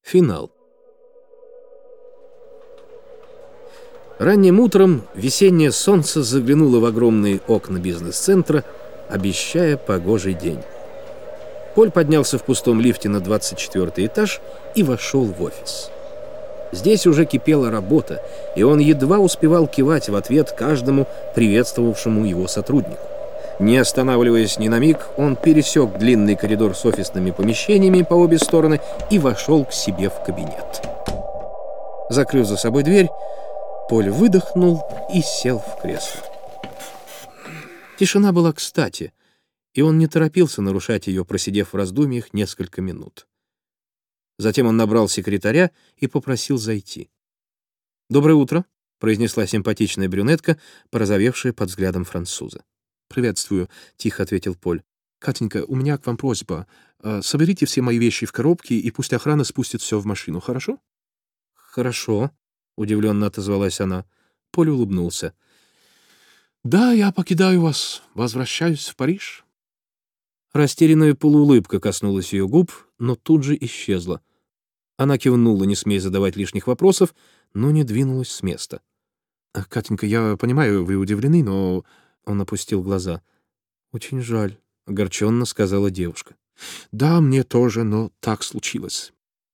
Финал. Ранним утром весеннее солнце заглянуло в огромные окна бизнес-центра, обещая погожий день. Поль поднялся в пустом лифте на 24-й этаж и вошел в офис. Здесь уже кипела работа, и он едва успевал кивать в ответ каждому приветствовавшему его сотруднику. Не останавливаясь ни на миг, он пересек длинный коридор с офисными помещениями по обе стороны и вошел к себе в кабинет. Закрыв за собой дверь, Поль выдохнул и сел в кресло. Тишина была кстати, и он не торопился нарушать ее, просидев в раздумьях несколько минут. Затем он набрал секретаря и попросил зайти. «Доброе утро», — произнесла симпатичная брюнетка, порозовевшая под взглядом француза. «Приветствую», — тихо ответил Поль. «Катенька, у меня к вам просьба. Соберите все мои вещи в коробки, и пусть охрана спустит все в машину, хорошо?» «Хорошо», — удивленно отозвалась она. Поль улыбнулся. «Да, я покидаю вас, возвращаюсь в Париж». Растерянная полуулыбка коснулась ее губ, но тут же исчезла. Она кивнула, не смея задавать лишних вопросов, но не двинулась с места. «Катенька, я понимаю, вы удивлены, но...» Он опустил глаза. «Очень жаль», — огорченно сказала девушка. «Да, мне тоже, но так случилось».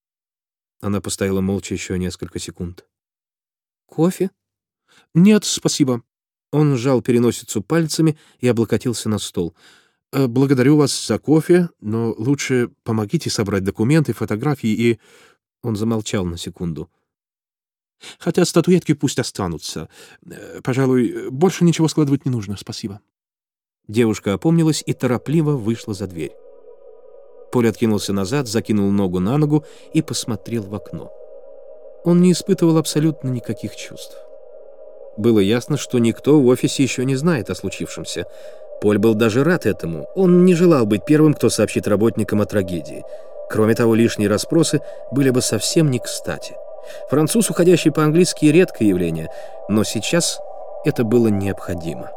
Она постояла молча еще несколько секунд. «Кофе?» «Нет, спасибо». Он сжал переносицу пальцами и облокотился на стол. «Благодарю вас за кофе, но лучше помогите собрать документы, фотографии и...» Он замолчал на секунду. «Хотя статуэтки пусть останутся. Пожалуй, больше ничего складывать не нужно, спасибо». Девушка опомнилась и торопливо вышла за дверь. Поль откинулся назад, закинул ногу на ногу и посмотрел в окно. Он не испытывал абсолютно никаких чувств. Было ясно, что никто в офисе еще не знает о случившемся. Поль был даже рад этому. Он не желал быть первым, кто сообщит работникам о трагедии. Кроме того, лишние расспросы были бы совсем не кстати. Француз, уходящий по-английски, редкое явление, но сейчас это было необходимо.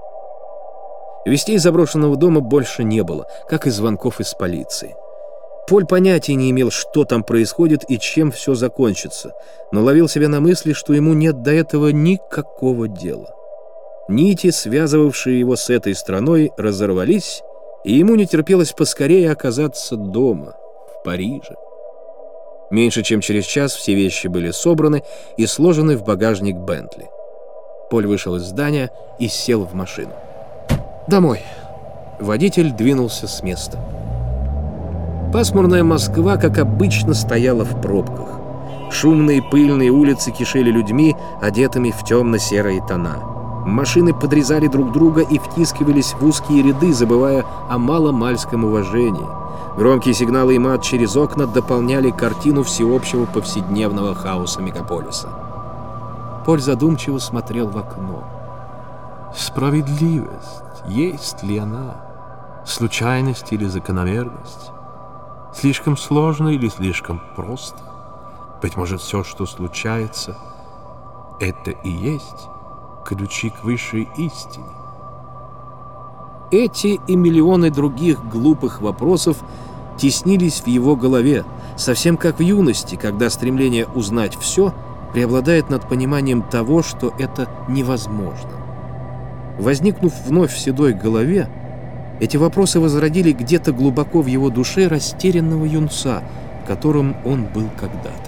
Вестей из заброшенного дома больше не было, как и звонков из полиции. Поль понятия не имел, что там происходит и чем все закончится, но ловил себя на мысли, что ему нет до этого никакого дела. Нити, связывавшие его с этой страной, разорвались, и ему не терпелось поскорее оказаться дома, в Париже. Меньше чем через час все вещи были собраны и сложены в багажник Бентли. Поль вышел из здания и сел в машину. «Домой». Водитель двинулся с места. Пасмурная Москва, как обычно, стояла в пробках. Шумные пыльные улицы кишели людьми, одетыми в темно-серые тона. Машины подрезали друг друга и втискивались в узкие ряды, забывая о маломальском уважении. Громкие сигналы и мат через окна дополняли картину всеобщего повседневного хаоса мегаполиса. Поль задумчиво смотрел в окно. Справедливость, есть ли она? Случайность или закономерность? Слишком сложно или слишком просто? Быть может, все, что случается, это и есть ключи к высшей истине. Эти и миллионы других глупых вопросов теснились в его голове, совсем как в юности, когда стремление узнать все преобладает над пониманием того, что это невозможно. Возникнув вновь в седой голове, эти вопросы возродили где-то глубоко в его душе растерянного юнца, которым он был когда-то.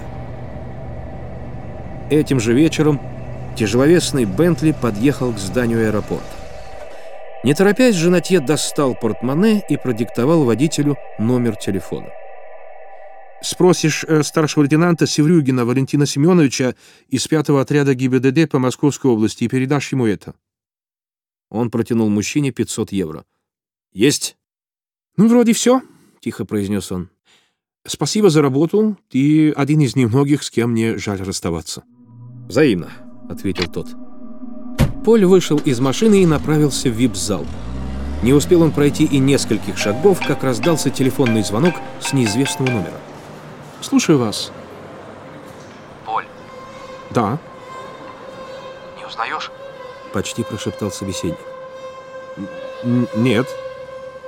Этим же вечером тяжеловесный Бентли подъехал к зданию аэропорта. Не торопясь, Женатье достал портмоне и продиктовал водителю номер телефона. «Спросишь старшего лейтенанта Севрюгина Валентина Семеновича из 5-го отряда ГИБДД по Московской области и передашь ему это». Он протянул мужчине 500 евро. «Есть?» «Ну, вроде все», — тихо произнес он. «Спасибо за работу. Ты один из немногих, с кем мне жаль расставаться». «Взаимно», — ответил тот. Поль вышел из машины и направился в вип-зал. Не успел он пройти и нескольких шагов, как раздался телефонный звонок с неизвестного номера. «Слушаю вас». «Поль». «Да». «Не узнаешь?» — почти прошептал собеседник. «Нет».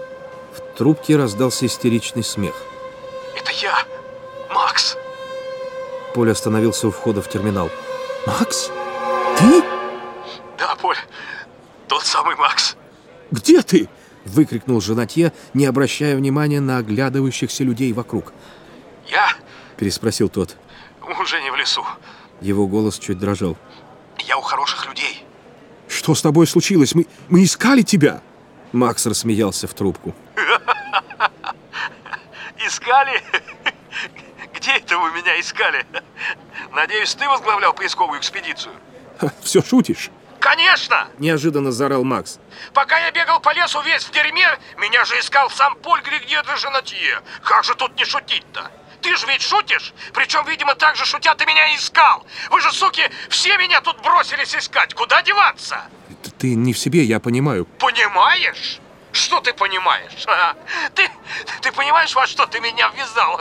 В трубке раздался истеричный смех. «Это я, Макс!» Поль остановился у входа в терминал. «Макс? Ты?» Да, Поль, тот самый Макс. «Где ты?» — выкрикнул Жанатье, не обращая внимания на оглядывающихся людей вокруг. Я Переспросил тот. уже не в лесу. Его голос чуть дрожал. Я у хороших людей. «Что с тобой случилось? Мы искали тебя!» Макс рассмеялся в трубку. Искали? Где это вы меня искали? Надеюсь, ты возглавлял поисковую экспедицию? «Все шутишь?» Конечно! Неожиданно заорал Макс. Пока я бегал по лесу весь в дерьме, меня же искал сам Поль Григье де Жанатье. Как же тут не шутить-то? Ты же ведь шутишь? Причем, видимо, так же шутя ты меня искал. Вы же, суки, все меня тут бросились искать. Куда деваться? «Ты не в себе, я понимаю». Понимаешь? Что ты понимаешь? Ты понимаешь, во что ты меня ввязал?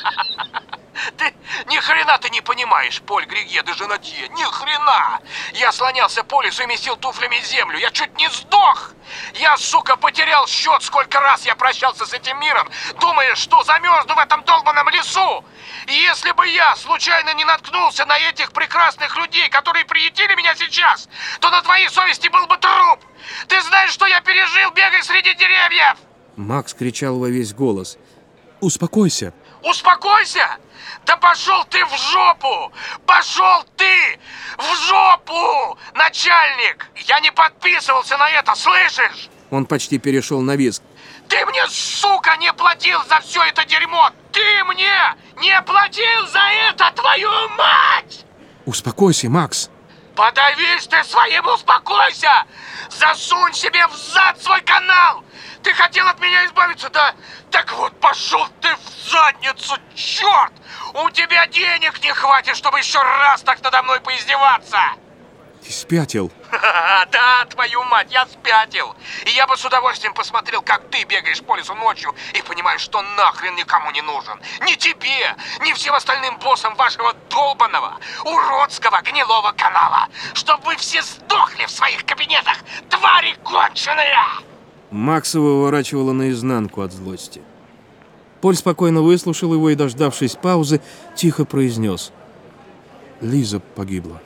Ты ни хрена ты не понимаешь, Поль Григье де Жанатье, ни хрена! Я слонялся по лесу и месил туфлями землю, я чуть не сдох! Я, сука, потерял счет, сколько раз я прощался с этим миром, думая, что замерзну в этом долбанном лесу! И если бы я случайно не наткнулся на этих прекрасных людей, которые приютили меня сейчас, то на твоей совести был бы труп! Ты знаешь, что я пережил, бегая среди деревьев? Макс кричал во весь голос. «Успокойся!» Успокойся! Да пошел ты в жопу! Пошел ты в жопу, начальник! Я не подписывался на это, слышишь? Он почти перешел на визг. Ты мне, сука, не платил за все это дерьмо! Ты мне не платил за это, твою мать! «Успокойся, Макс!» Подавись ты своим, успокойся! Засунь себе в зад свой канал! Ты хотел от меня избавиться, да? Так вот, пошел ты в задницу, черт! У тебя денег не хватит, чтобы еще раз так надо мной поиздеваться! Ты спятил. Да, твою мать, я спятил! И я бы с удовольствием посмотрел, как ты бегаешь по лесу ночью и понимаешь, что нахрен никому не нужен. Ни тебе, ни всем остальным боссам вашего долбанного, уродского, гнилого канала. Чтоб вы все сдохли в своих кабинетах, твари конченые! Макса выворачивало наизнанку от злости. Поль спокойно выслушал его и, дождавшись паузы, тихо произнес: «Лиза погибла».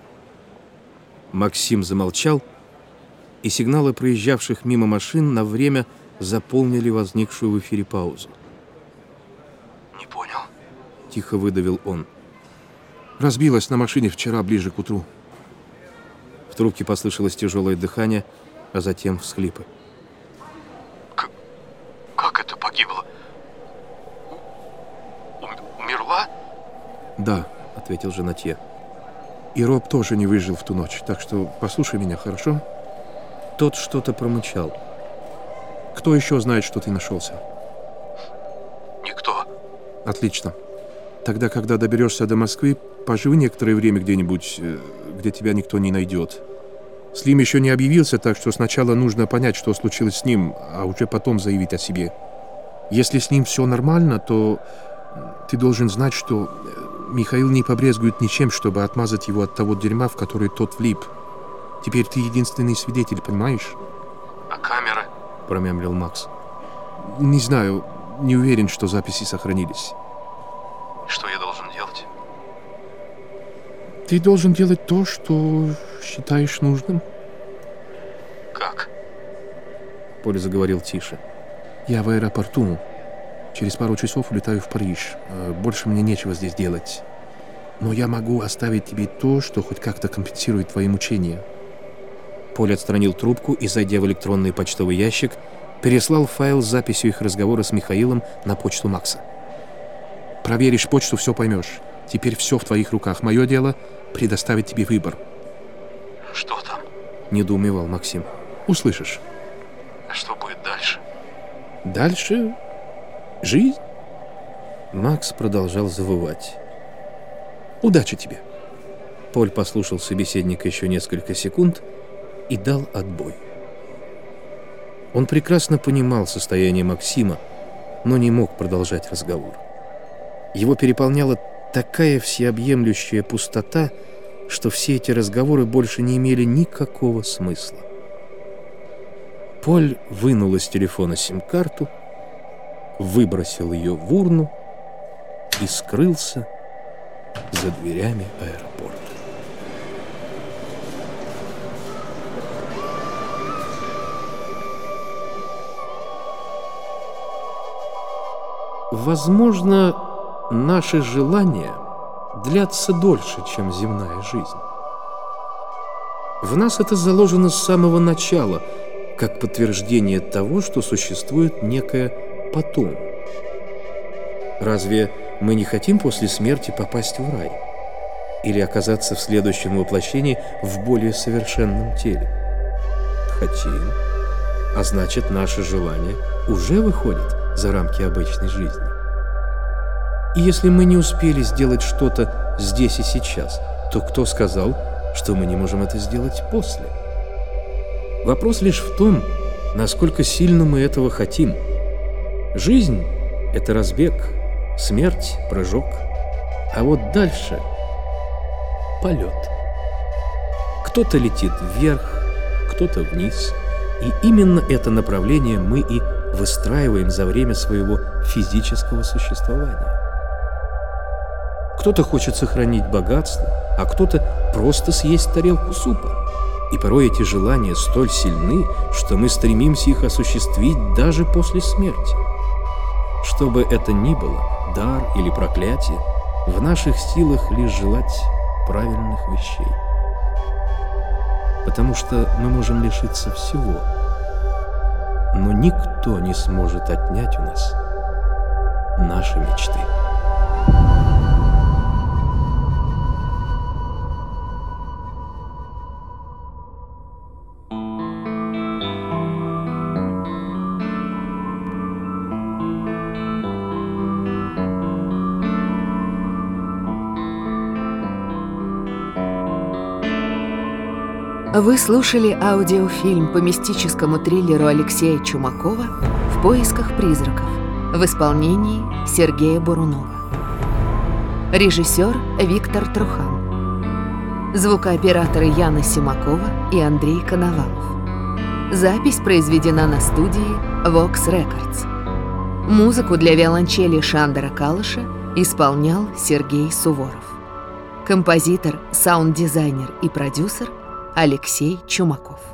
Максим замолчал, и сигналы проезжавших мимо машин на время заполнили возникшую в эфире паузу. Не понял. Тихо выдавил он. «Разбилась на машине вчера ближе к утру». В трубке послышалось тяжелое дыхание, а затем всхлипы. Как это погибло? Умерла? «Да», — ответил Жанатье. «И Роб тоже не выжил в ту ночь, так что послушай меня, хорошо?» Тот что-то промычал. «Кто еще знает, что ты нашелся?» Никто. «Отлично. Тогда, когда доберешься до Москвы, поживи некоторое время где-нибудь, где тебя никто не найдет. Слим еще не объявился, так что сначала нужно понять, что случилось с ним, а уже потом заявить о себе. Если с ним все нормально, то ты должен знать, что Михаил не побрезгует ничем, чтобы отмазать его от того дерьма, в который тот влип. Теперь ты единственный свидетель, понимаешь?» А камеры? Промямлил Макс. «Не знаю, не уверен, что записи сохранились». Что я должен делать? Ты должен делать то, что считаешь нужным. Как? Поль заговорил тише. «Я в аэропорту. Через пару часов улетаю в Париж. Больше мне нечего здесь делать. Но я могу оставить тебе то, что хоть как-то компенсирует твои мучения». Поль отстранил трубку и, зайдя в электронный почтовый ящик, переслал файл с записью их разговора с Михаилом на почту Макса. «Проверишь почту, все поймешь. Теперь все в твоих руках. Мое дело — предоставить тебе выбор». Что там? — недоумевал Максим. «Услышишь». Что будет дальше? «Дальше жизнь». Макс продолжал завывать. «Удачи тебе». Поль послушал собеседника еще несколько секунд и дал отбой. Он прекрасно понимал состояние Максима, но не мог продолжать разговор. Его переполняла такая всеобъемлющая пустота, что все эти разговоры больше не имели никакого смысла. Поль вынул из телефона сим-карту, выбросил ее в урну и скрылся за дверями аэропорта. Возможно, наши желания длятся дольше, чем земная жизнь. В нас это заложено с самого начала, как подтверждение того, что существует некое «потом». Разве мы не хотим после смерти попасть в рай? Или оказаться в следующем воплощении в более совершенном теле? Хотим. А значит, наши желания уже выходят за рамки обычной жизни. И если мы не успели сделать что-то здесь и сейчас, то кто сказал, что мы не можем это сделать после? Вопрос лишь в том, насколько сильно мы этого хотим. Жизнь — это разбег, смерть — прыжок, а вот дальше — полет. Кто-то летит вверх, кто-то вниз, и именно это направление мы и выстраиваем за время своего физического существования. Кто-то хочет сохранить богатство, а кто-то просто съесть тарелку супа. И порой эти желания столь сильны, что мы стремимся их осуществить даже после смерти. Что бы это ни было, дар или проклятие, в наших силах лишь желать правильных вещей. Потому что мы можем лишиться всего, но никто не сможет отнять у нас наши мечты. Вы слушали аудиофильм по мистическому триллеру Алексея Чумакова «В поисках призраков» в исполнении Сергея Бурунова. Режиссер Виктор Трухан. Звукооператоры Яна Симакова и Андрей Коновалов. Запись произведена на студии Vox Records. Музыку для виолончели Шандора Калыша исполнял Сергей Суворов. Композитор, саунд-дизайнер и продюсер Алексей Чумаков.